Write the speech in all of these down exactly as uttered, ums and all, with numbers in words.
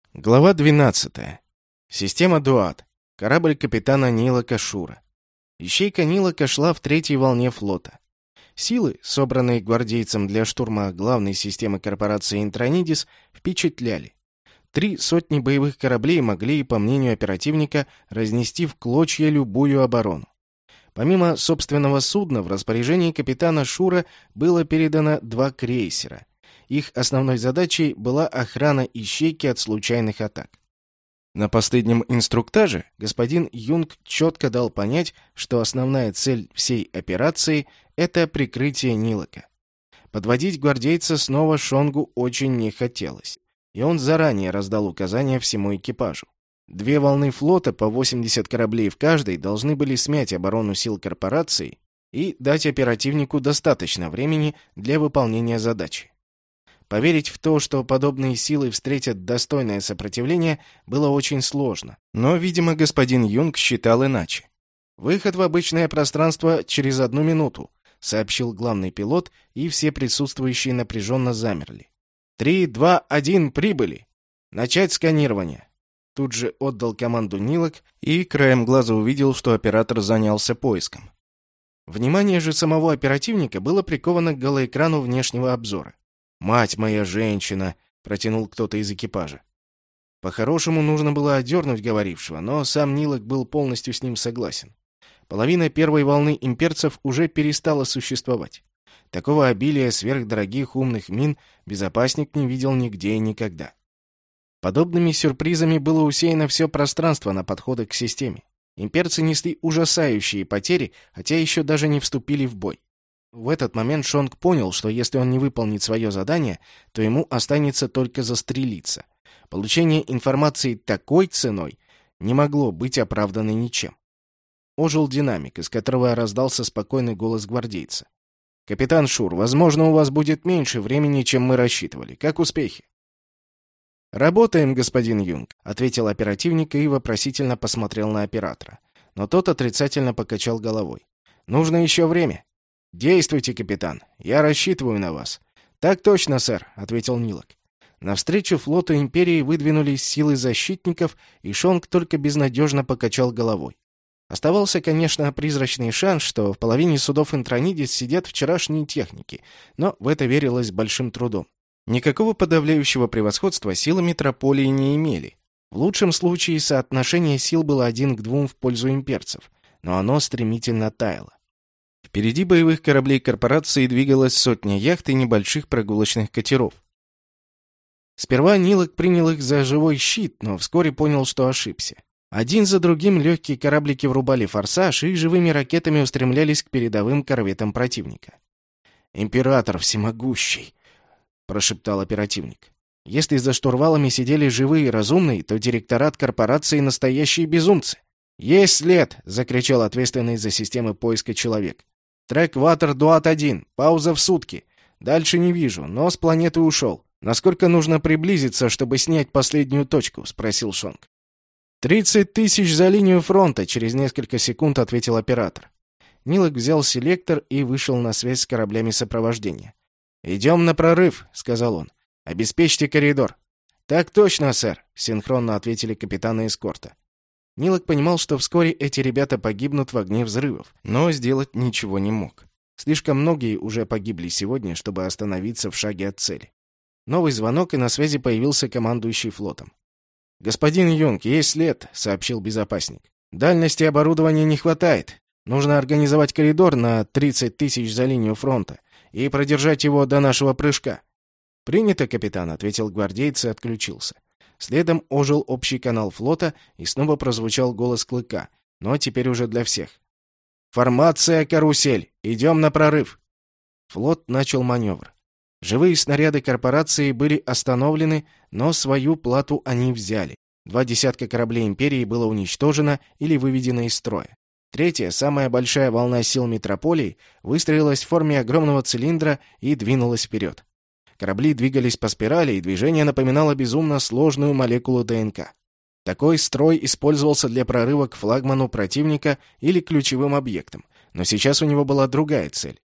Глава двенадцатая. Система Дуат. Корабль капитана Нилака Шура. Ищейка Нилака шла в третьей волне флота. Силы, собранные гвардейцем для штурма главной системы корпорации Интронидис, впечатляли. Три сотни боевых кораблей могли, по мнению оперативника, разнести в клочья любую оборону. Помимо собственного судна, в распоряжении капитана Шура было передано два крейсера. Их основной задачей была охрана ищейки от случайных атак. На последнем инструктаже господин Юнг четко дал понять, что основная цель всей операции — это прикрытие Нилака. Подводить гвардейца снова Шонгу очень не хотелось, и он заранее раздал указания всему экипажу. Две волны флота по восемьдесят кораблей в каждой должны были смять оборону сил корпорации и дать оперативнику достаточно времени для выполнения задачи. Поверить в то, что подобные силы встретят достойное сопротивление, было очень сложно. Но, видимо, господин Юнг считал иначе. «Выход в обычное пространство через одну минуту», — сообщил главный пилот, и все присутствующие напряженно замерли. «Три, два, один, прибыли! Начать сканирование!» Тут же отдал команду Нилак и краем глаза увидел, что оператор занялся поиском. Внимание же самого оперативника было приковано к голоэкрану внешнего обзора. «Мать моя женщина!» — протянул кто-то из экипажа. По-хорошему нужно было одернуть говорившего, но сам Нилак был полностью с ним согласен. Половина первой волны имперцев уже перестала существовать. Такого обилия сверхдорогих умных мин безопасник не видел нигде и никогда. Подобными сюрпризами было усеяно все пространство на подходах к системе. Имперцы несли ужасающие потери, хотя еще даже не вступили в бой. В этот момент Шонг понял, что если он не выполнит свое задание, то ему останется только застрелиться. Получение информации такой ценой не могло быть оправдано ничем. Ожил динамик, из которого раздался спокойный голос гвардейца. «Капитан Шур, возможно, у вас будет меньше времени, чем мы рассчитывали. Как успехи?» «Работаем, господин Юнг», — ответил оперативник и вопросительно посмотрел на оператора. Но тот отрицательно покачал головой. «Нужно еще время». «Действуйте, капитан. Я рассчитываю на вас». «Так точно, сэр», — ответил Нилак. Навстречу флоту Империи выдвинулись силы защитников, и Шонг только безнадежно покачал головой. Оставался, конечно, призрачный шанс, что в половине судов Интронидис сидят вчерашние техники, но в это верилось большим трудом. Никакого подавляющего превосходства силы метрополии не имели. В лучшем случае соотношение сил было один к двум в пользу имперцев, но оно стремительно таяло. Впереди боевых кораблей корпорации двигалась сотня яхт и небольших прогулочных катеров. Сперва Нилак принял их за живой щит, но вскоре понял, что ошибся. Один за другим легкие кораблики врубали форсаж и живыми ракетами устремлялись к передовым корветам противника. «Император всемогущий!» — прошептал оперативник. «Если за штурвалами сидели живые и разумные, то директорат корпорации — настоящие безумцы!» «Есть след!» — закричал ответственный за системы поиска человек. «Трек Ватер Дуат один. Пауза в сутки. Дальше не вижу, но с планеты ушел. Насколько нужно приблизиться, чтобы снять последнюю точку?» — спросил Шонг. «Тридцать тысяч за линию фронта», — через несколько секунд ответил оператор. Нилак взял селектор и вышел на связь с кораблями сопровождения. «Идем на прорыв», — сказал он. «Обеспечьте коридор». «Так точно, сэр», — синхронно ответили капитаны эскорта. Нилак понимал, что вскоре эти ребята погибнут в огне взрывов, но сделать ничего не мог. Слишком многие уже погибли сегодня, чтобы остановиться в шаге от цели. Новый звонок, и на связи появился командующий флотом. «Господин Юнг, есть след», — сообщил безопасник. «Дальности оборудования не хватает. Нужно организовать коридор на тридцать тысяч за линию фронта и продержать его до нашего прыжка». «Принято, капитан», — ответил гвардеец и отключился. Следом ожил общий канал флота, и снова прозвучал голос Клыка, но теперь уже для всех. «Формация «Карусель». Идем на прорыв». Флот начал маневр. Живые снаряды корпорации были остановлены, но свою плату они взяли. Два десятка кораблей Империи было уничтожено или выведено из строя. Третья, самая большая волна сил метрополии, выстроилась в форме огромного цилиндра и двинулась вперед. Корабли двигались по спирали, и движение напоминало безумно сложную молекулу ДНК. Такой строй использовался для прорыва к флагману противника или ключевым объектам, но сейчас у него была другая цель.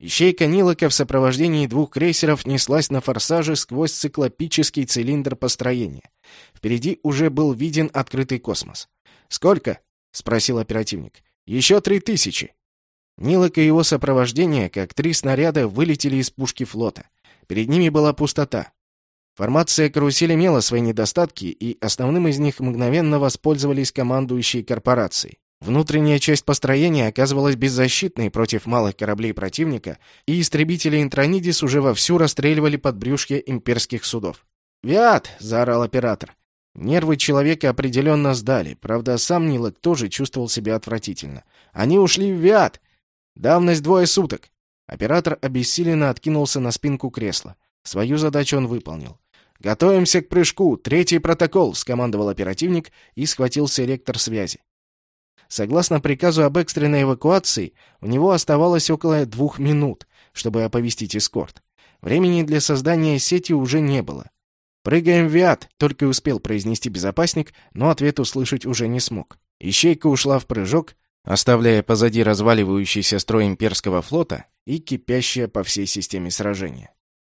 Ищейка Нилока в сопровождении двух крейсеров неслась на форсаже сквозь циклопический цилиндр построения. Впереди уже был виден открытый космос. «Сколько?» — спросил оперативник. «Еще три тысячи». Нилок и его сопровождение, как три снаряда, вылетели из пушки флота. Перед ними была пустота. Формация «Карусель» имела свои недостатки, и основным из них мгновенно воспользовались командующие корпорацией. Внутренняя часть построения оказывалась беззащитной против малых кораблей противника, и истребители Интронидис уже вовсю расстреливали подбрюшье имперских судов. «Виат!» — заорал оператор. Нервы человека определенно сдали, правда, сам Нилок тоже чувствовал себя отвратительно. «Они ушли в Виат! Давность двое суток!» Оператор обессиленно откинулся на спинку кресла. Свою задачу он выполнил. «Готовимся к прыжку! Третий протокол!» — скомандовал оперативник и схватил селектор связи. Согласно приказу об экстренной эвакуации, у него оставалось около двух минут, чтобы оповестить эскорт. Времени для создания сети уже не было. «Прыгаем в Виат!» — только и успел произнести безопасник, но ответ услышать уже не смог. Ищейка ушла в прыжок, оставляя позади разваливающийся строй имперского флота и кипящее по всей системе сражения.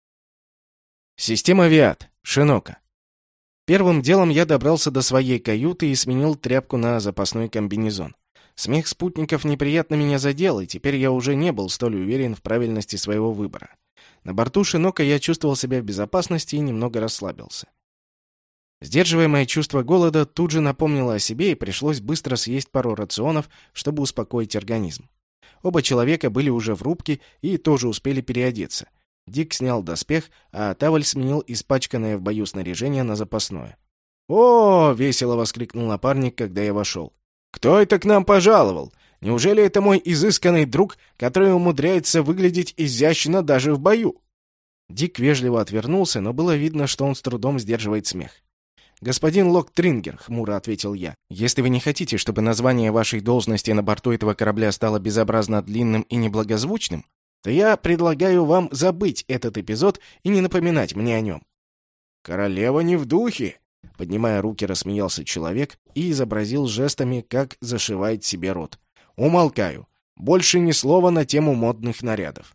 Система Виат. Шинока. Первым делом я добрался до своей каюты и сменил тряпку на запасной комбинезон. Смех спутников неприятно меня задел, и теперь я уже не был столь уверен в правильности своего выбора. На борту Шинока я чувствовал себя в безопасности и немного расслабился. Сдерживаемое чувство голода тут же напомнило о себе, и пришлось быстро съесть пару рационов, чтобы успокоить организм. Оба человека были уже в рубке и тоже успели переодеться. Дик снял доспех, а Таваль сменил испачканное в бою снаряжение на запасное. «О!» — весело воскликнул напарник, когда я вошел. «Кто это к нам пожаловал? Неужели это мой изысканный друг, который умудряется выглядеть изящно даже в бою?» Дик вежливо отвернулся, но было видно, что он с трудом сдерживает смех. «Господин Лок-Трингер», — хмуро ответил я, — «если вы не хотите, чтобы название вашей должности на борту этого корабля стало безобразно длинным и неблагозвучным, то я предлагаю вам забыть этот эпизод и не напоминать мне о нем». «Королева не в духе!» — поднимая руки, рассмеялся человек и изобразил жестами, как зашивает себе рот. «Умолкаю. Больше ни слова на тему модных нарядов».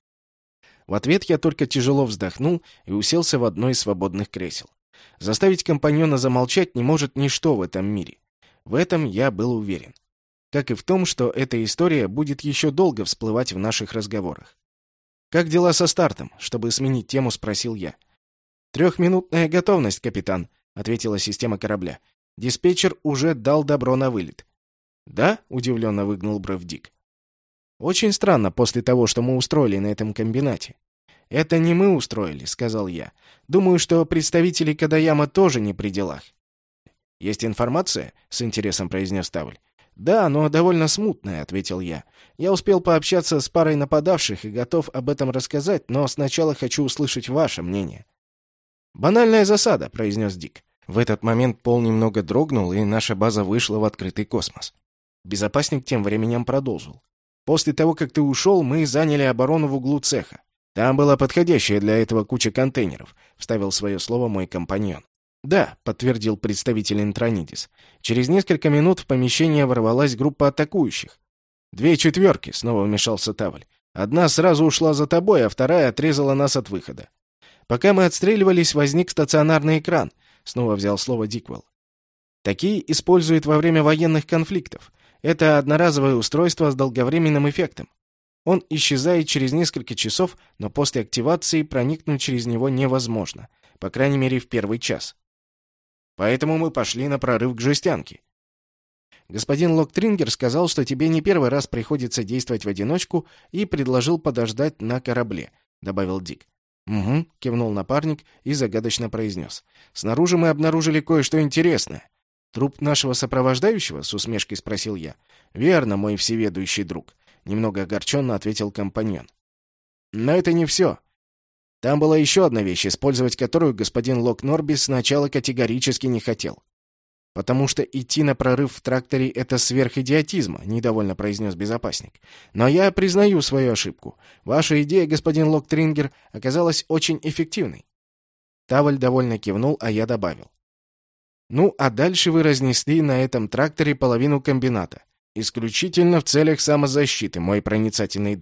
В ответ я только тяжело вздохнул и уселся в одно из свободных кресел. Заставить компаньона замолчать не может ничто в этом мире. В этом я был уверен. Как и в том, что эта история будет еще долго всплывать в наших разговорах. «Как дела со стартом?» — чтобы сменить тему, спросил я. «Трехминутная готовность, капитан», — ответила система корабля. «Диспетчер уже дал добро на вылет». «Да?» — удивленно выгнул бровь Дик. «Очень странно после того, что мы устроили на этом комбинате». «Это не мы устроили», — сказал я. «Думаю, что представители Кадаяма тоже не при делах». «Есть информация?» — с интересом произнес Тавль. «Да, но довольно смутная», — ответил я. «Я успел пообщаться с парой нападавших и готов об этом рассказать, но сначала хочу услышать ваше мнение». «Банальная засада», — произнес Дик. В этот момент пол немного дрогнул, и наша база вышла в открытый космос. Безопасник тем временем продолжил. «После того, как ты ушел, мы заняли оборону в углу цеха. Там была подходящая для этого куча контейнеров», — вставил свое слово мой компаньон. «Да», — подтвердил представитель Интронидис. «Через несколько минут в помещение ворвалась группа атакующих». «Две четверки», — снова вмешался Тавль. «Одна сразу ушла за тобой, а вторая отрезала нас от выхода. Пока мы отстреливались, возник стационарный экран», — снова взял слово Диквелл. «Такие используют во время военных конфликтов. Это одноразовое устройство с долговременным эффектом. Он исчезает через несколько часов, но после активации проникнуть через него невозможно, по крайней мере в первый час. Поэтому мы пошли на прорыв к жестянке». «Господин Лок-Трингер сказал, что тебе не первый раз приходится действовать в одиночку и предложил подождать на корабле», — добавил Дик. «Угу», — кивнул напарник и загадочно произнес. «Снаружи мы обнаружили кое-что интересное». «Труп нашего сопровождающего?» — с усмешкой спросил я. «Верно, мой всеведущий друг», — немного огорченно ответил компаньон. «Но это не все. Там была еще одна вещь, использовать которую господин Лок-Норбис сначала категорически не хотел. «Потому что идти на прорыв в тракторе — это сверхидиотизма», — недовольно произнес безопасник. «Но я признаю свою ошибку. Ваша идея, господин Лок-Трингер, оказалась очень эффективной». Таваль довольно кивнул, а я добавил. «Ну, а дальше вы разнесли на этом тракторе половину комбината. Исключительно в целях самозащиты, мой проницательный друг.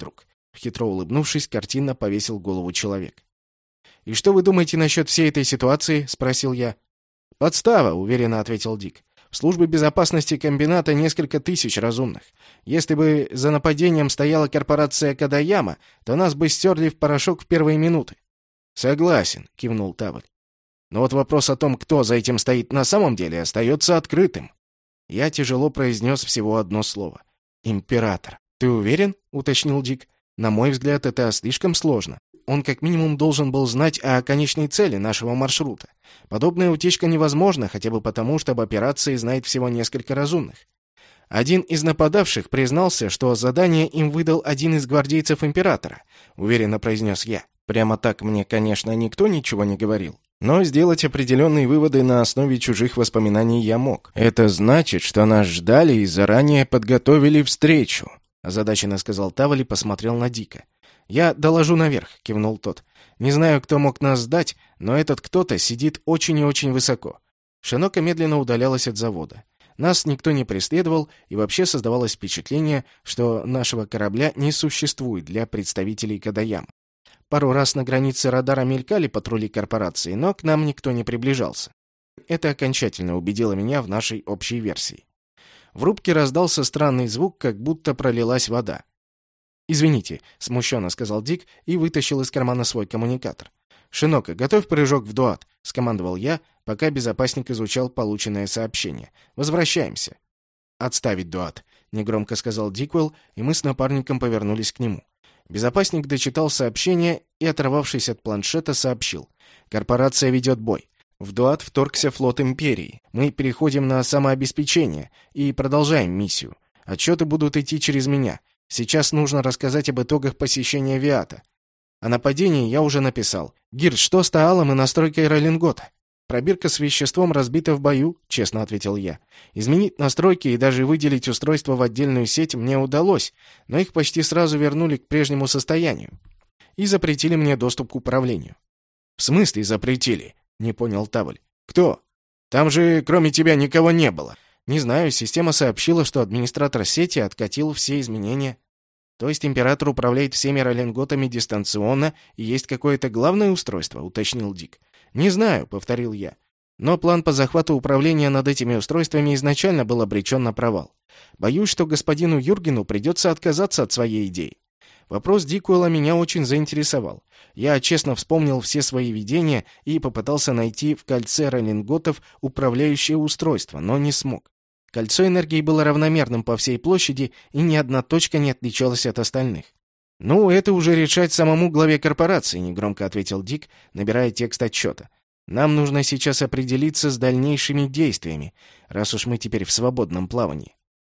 Хитро улыбнувшись, картинно повесил голову человек. «И что вы думаете насчет всей этой ситуации?» — спросил я. «Подстава», — уверенно ответил Дик. «В службе безопасности комбината несколько тысяч разумных. Если бы за нападением стояла корпорация Кадаяма, то нас бы стерли в порошок в первые минуты». «Согласен», — кивнул Таваль. «Но вот вопрос о том, кто за этим стоит на самом деле, остается открытым». Я тяжело произнес всего одно слово. «Император». «Ты уверен?» — уточнил Дик. «На мой взгляд, это слишком сложно. Он как минимум должен был знать о конечной цели нашего маршрута. Подобная утечка невозможна, хотя бы потому, что об операции знает всего несколько разумных. Один из нападавших признался, что задание им выдал один из гвардейцев императора», — уверенно произнес я. Прямо так мне, конечно, никто ничего не говорил. Но сделать определенные выводы на основе чужих воспоминаний я мог. «Это значит, что нас ждали и заранее подготовили встречу», — озадаченно сказал Таваль и посмотрел на Дика. «Я доложу наверх», — кивнул тот. «Не знаю, кто мог нас сдать, но этот кто-то сидит очень и очень высоко». Шинока медленно удалялась от завода. Нас никто не преследовал, и вообще создавалось впечатление, что нашего корабля не существует для представителей Кадаяма. Пару раз на границе радара мелькали патрули корпорации, но к нам никто не приближался. Это окончательно убедило меня в нашей общей версии. В рубке раздался странный звук, как будто пролилась вода. «Извините», — смущенно сказал Дик и вытащил из кармана свой коммуникатор. «Шинока, готовь прыжок в дуат», — скомандовал я, пока безопасник изучал полученное сообщение. «Возвращаемся». «Отставить дуат», — негромко сказал Диквелл, и мы с напарником повернулись к нему. Безопасник дочитал сообщение и, оторвавшись от планшета, сообщил. «Корпорация ведет бой. В дуат вторгся флот Империи. Мы переходим на самообеспечение и продолжаем миссию. Отчеты будут идти через меня. Сейчас нужно рассказать об итогах посещения Виата. О нападении я уже написал. Гирд, что с Таалом и настройкой Роллингота?» «Пробирка с веществом разбита в бою», — честно ответил я. «Изменить настройки и даже выделить устройство в отдельную сеть мне удалось, но их почти сразу вернули к прежнему состоянию и запретили мне доступ к управлению». «В смысле запретили?» — не понял Таваль. «Кто? Там же кроме тебя никого не было». «Не знаю, система сообщила, что администратор сети откатил все изменения». «То есть император управляет всеми роллинготами дистанционно, и есть какое-то главное устройство?» — уточнил Дик. «Не знаю», — повторил я. «Но план по захвату управления над этими устройствами изначально был обречен на провал. Боюсь, что господину Юргену придется отказаться от своей идеи». Вопрос Дикуэлла меня очень заинтересовал. Я честно вспомнил все свои видения и попытался найти в кольце роллинготов управляющее устройство, но не смог. Кольцо энергии было равномерным по всей площади, и ни одна точка не отличалась от остальных. «Ну, это уже решать самому главе корпорации», — негромко ответил Дик, набирая текст отчета. «Нам нужно сейчас определиться с дальнейшими действиями, раз уж мы теперь в свободном плавании».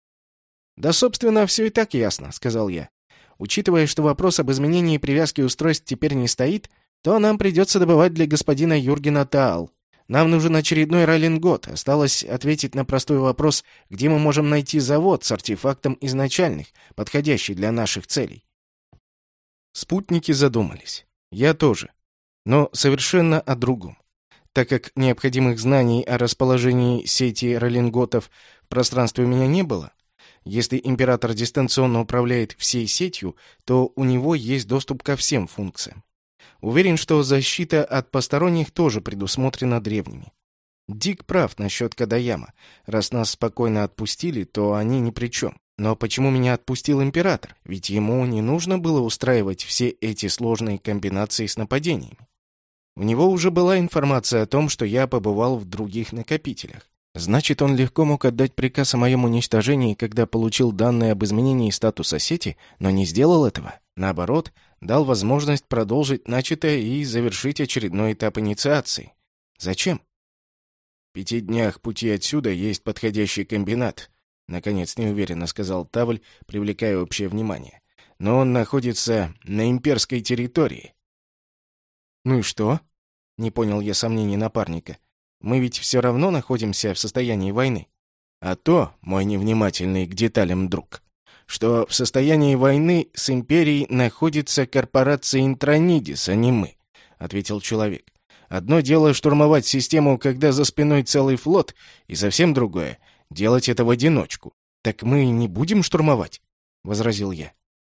«Да, собственно, все и так ясно», — сказал я. «Учитывая, что вопрос об изменении привязки устройств теперь не стоит, то нам придется добывать для господина Юргена Таал. Нам нужен очередной роллингот. Осталось ответить на простой вопрос, где мы можем найти завод с артефактом изначальных, подходящий для наших целей». Спутники задумались. Я тоже. Но совершенно о другом. Так как необходимых знаний о расположении сети роллинготов в пространстве у меня не было, если император дистанционно управляет всей сетью, то у него есть доступ ко всем функциям. Уверен, что защита от посторонних тоже предусмотрена древними. Дик прав насчет Кадаяма. Раз нас спокойно отпустили, то они ни при чем. Но почему меня отпустил император? Ведь ему не нужно было устраивать все эти сложные комбинации с нападениями. У него уже была информация о том, что я побывал в других накопителях. Значит, он легко мог отдать приказ о моем уничтожении, когда получил данные об изменении статуса сети, но не сделал этого. Наоборот, дал возможность продолжить начатое и завершить очередной этап инициации. Зачем? В пяти днях пути отсюда есть подходящий комбинат, наконец неуверенно сказал Тавль, привлекая общее внимание. Но он находится на имперской территории. Ну и что? Не понял я сомнений напарника. Мы ведь все равно находимся в состоянии войны. А то, мой невнимательный к деталям друг, что в состоянии войны с империей находится корпорация Интронидис, а не мы, ответил человек. Одно дело штурмовать систему, когда за спиной целый флот, и совсем другое — делать это в одиночку. «Так мы не будем штурмовать?» — возразил я.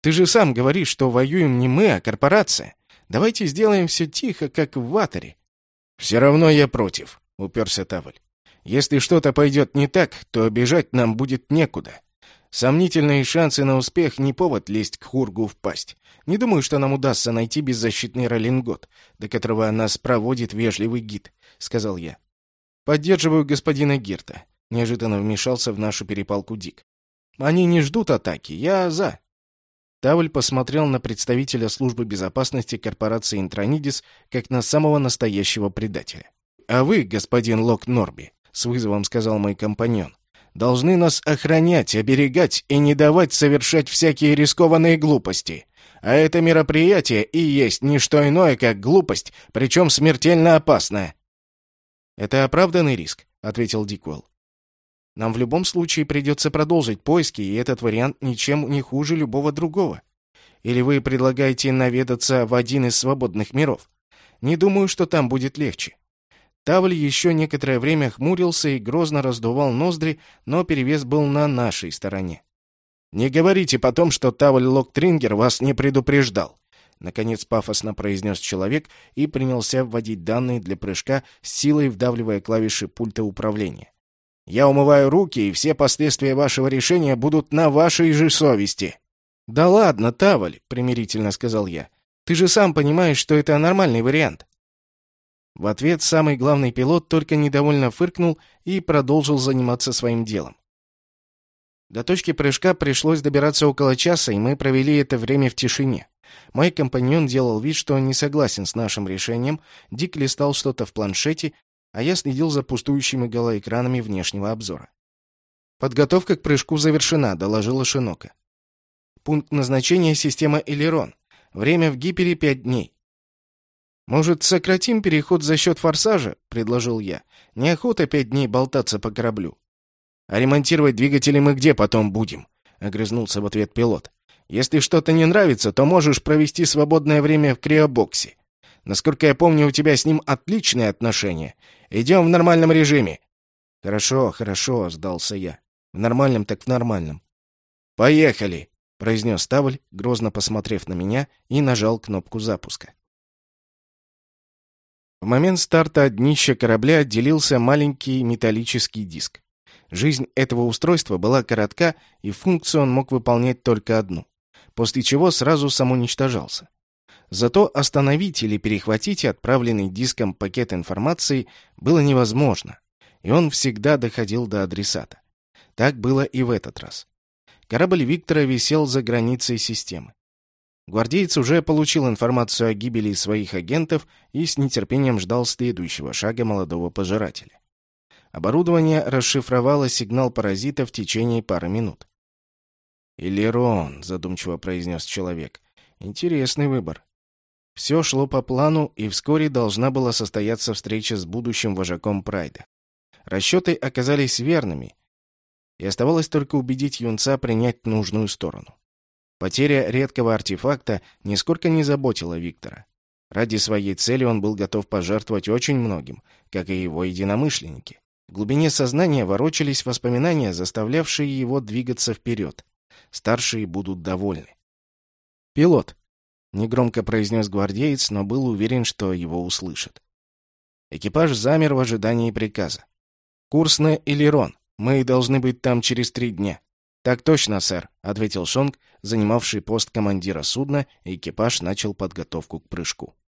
Ты же сам говоришь, что воюем не мы, а корпорация. Давайте сделаем все тихо, как в Ваторе». «Все равно я против», — уперся Тавль. «Если что-то пойдет не так, то бежать нам будет некуда. Сомнительные шансы на успех — не повод лезть к Хургу в пасть. Не думаю, что нам удастся найти беззащитный Ролингот, до которого нас проводит вежливый гид», — сказал я. «Поддерживаю господина Гирта», — неожиданно вмешался в нашу перепалку Дик. «Они не ждут атаки, я за». Тавль посмотрел на представителя службы безопасности корпорации Интронидис как на самого настоящего предателя. «А вы, господин Лок Норби», — с вызовом сказал мой компаньон, «должны нас охранять, оберегать и не давать совершать всякие рискованные глупости. А это мероприятие и есть не что иное, как глупость, причем смертельно опасная». «Это оправданный риск», — ответил Диквелл. «Нам в любом случае придется продолжить поиски, и этот вариант ничем не хуже любого другого. Или вы предлагаете наведаться в один из свободных миров? Не думаю, что там будет легче». Тавль еще некоторое время хмурился и грозно раздувал ноздри, но перевес был на нашей стороне. «Не говорите потом, что Тавль Локтрингер вас не предупреждал», — наконец пафосно произнес человек и принялся вводить данные для прыжка, с силой вдавливая клавиши пульта управления. «Я умываю руки, и все последствия вашего решения будут на вашей же совести». «Да ладно, Тавль», — примирительно сказал я. «Ты же сам понимаешь, что это нормальный вариант». В ответ самый главный пилот только недовольно фыркнул и продолжил заниматься своим делом. До точки прыжка пришлось добираться около часа, и мы провели это время в тишине. Мой компаньон делал вид, что не согласен с нашим решением, Дик листал что-то в планшете, а я следил за пустующими голоэкранами внешнего обзора. «Подготовка к прыжку завершена», — доложила Шинока. «Пункт назначения — система Элерон. Время в гипере пять дней». «Может, сократим переход за счет форсажа?» — предложил я. «Неохота пять дней болтаться по кораблю». «А ремонтировать двигатели мы где потом будем?» — огрызнулся в ответ пилот. «Если что-то не нравится, то можешь провести свободное время в криобоксе. Насколько я помню, у тебя с ним отличные отношения. Идем в нормальном режиме». «Хорошо, хорошо», — сдался я. «В нормальном так в нормальном». «Поехали!» — произнес Тавль, грозно посмотрев на меня, и нажал кнопку запуска. В момент старта от днища корабля отделился маленький металлический диск. Жизнь этого устройства была коротка, и функцию он мог выполнять только одну, после чего сразу самоуничтожался. Зато остановить или перехватить отправленный диском пакет информации было невозможно, и он всегда доходил до адресата. Так было и в этот раз. Корабль Виктора висел за границей системы. Гвардеец уже получил информацию о гибели своих агентов и с нетерпением ждал следующего шага молодого пожирателя. Оборудование расшифровало сигнал паразита в течение пары минут. «Элерон», — задумчиво произнес человек, — «интересный выбор». Все шло по плану, и вскоре должна была состояться встреча с будущим вожаком Прайда. Расчеты оказались верными, и оставалось только убедить юнца принять нужную сторону. Потеря редкого артефакта нисколько не заботила Виктора. Ради своей цели он был готов пожертвовать очень многим, как и его единомышленники. В глубине сознания ворочались воспоминания, заставлявшие его двигаться вперед. Старшие будут довольны. «Пилот», — негромко произнес гвардеец, но был уверен, что его услышат. Экипаж замер в ожидании приказа. «Курс на Элерон. Мы должны быть там через три дня». «Так точно, сэр», — ответил Шонг, занимавший пост командира судна, и экипаж начал подготовку к прыжку.